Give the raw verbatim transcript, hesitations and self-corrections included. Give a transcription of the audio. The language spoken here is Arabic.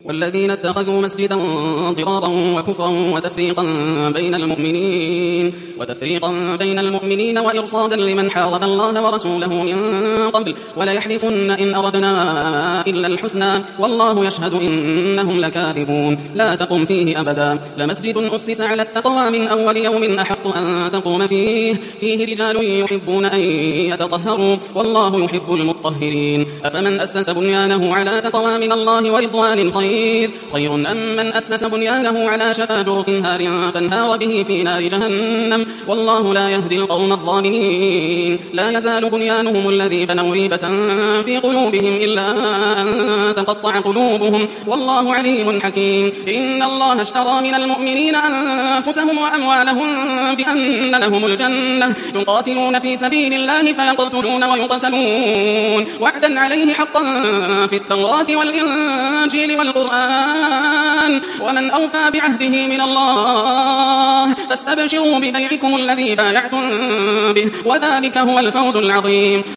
والذين اتخذوا مسجدا ضرارا وكفرا وتفريقا بين المؤمنين وتفريقا بين المؤمنين وإرصادا لمن حارب الله ورسوله من قبل ولا يحلفن إن أردنا إلا الحسنى والله يشهد إنهم لكاذبون لا تقم فيه أبدا لمسجد أسس على التقوى من أول يوم أحق أن تقوم فيه فيه رجال يحبون أن يتطهروا والله يحب المطهرين أفمن أسس بنيانه على تقوى من الله ورضوان خير خير أم من أسس بنيانه على شفا جرف هار فانهار به في نار جهنم والله لا يهدي القوم الظالمين لا يزال بنيانهم الذي بنوا ريبة في قلوبهم إلا أن تقطع قلوبهم والله عليم حكيم إن الله اشترى من المؤمنين أنفسهم وأموالهم بأن لهم الجنة يقاتلون في سبيل الله فيقتلون ويقتلون وعدا عليه حقا في التوراة والإنجيل والقرآن ومن أوفى بعهده من الله فاستبشروا ببيعكم الذي بايعتم به وذلك هو الفوز العظيم.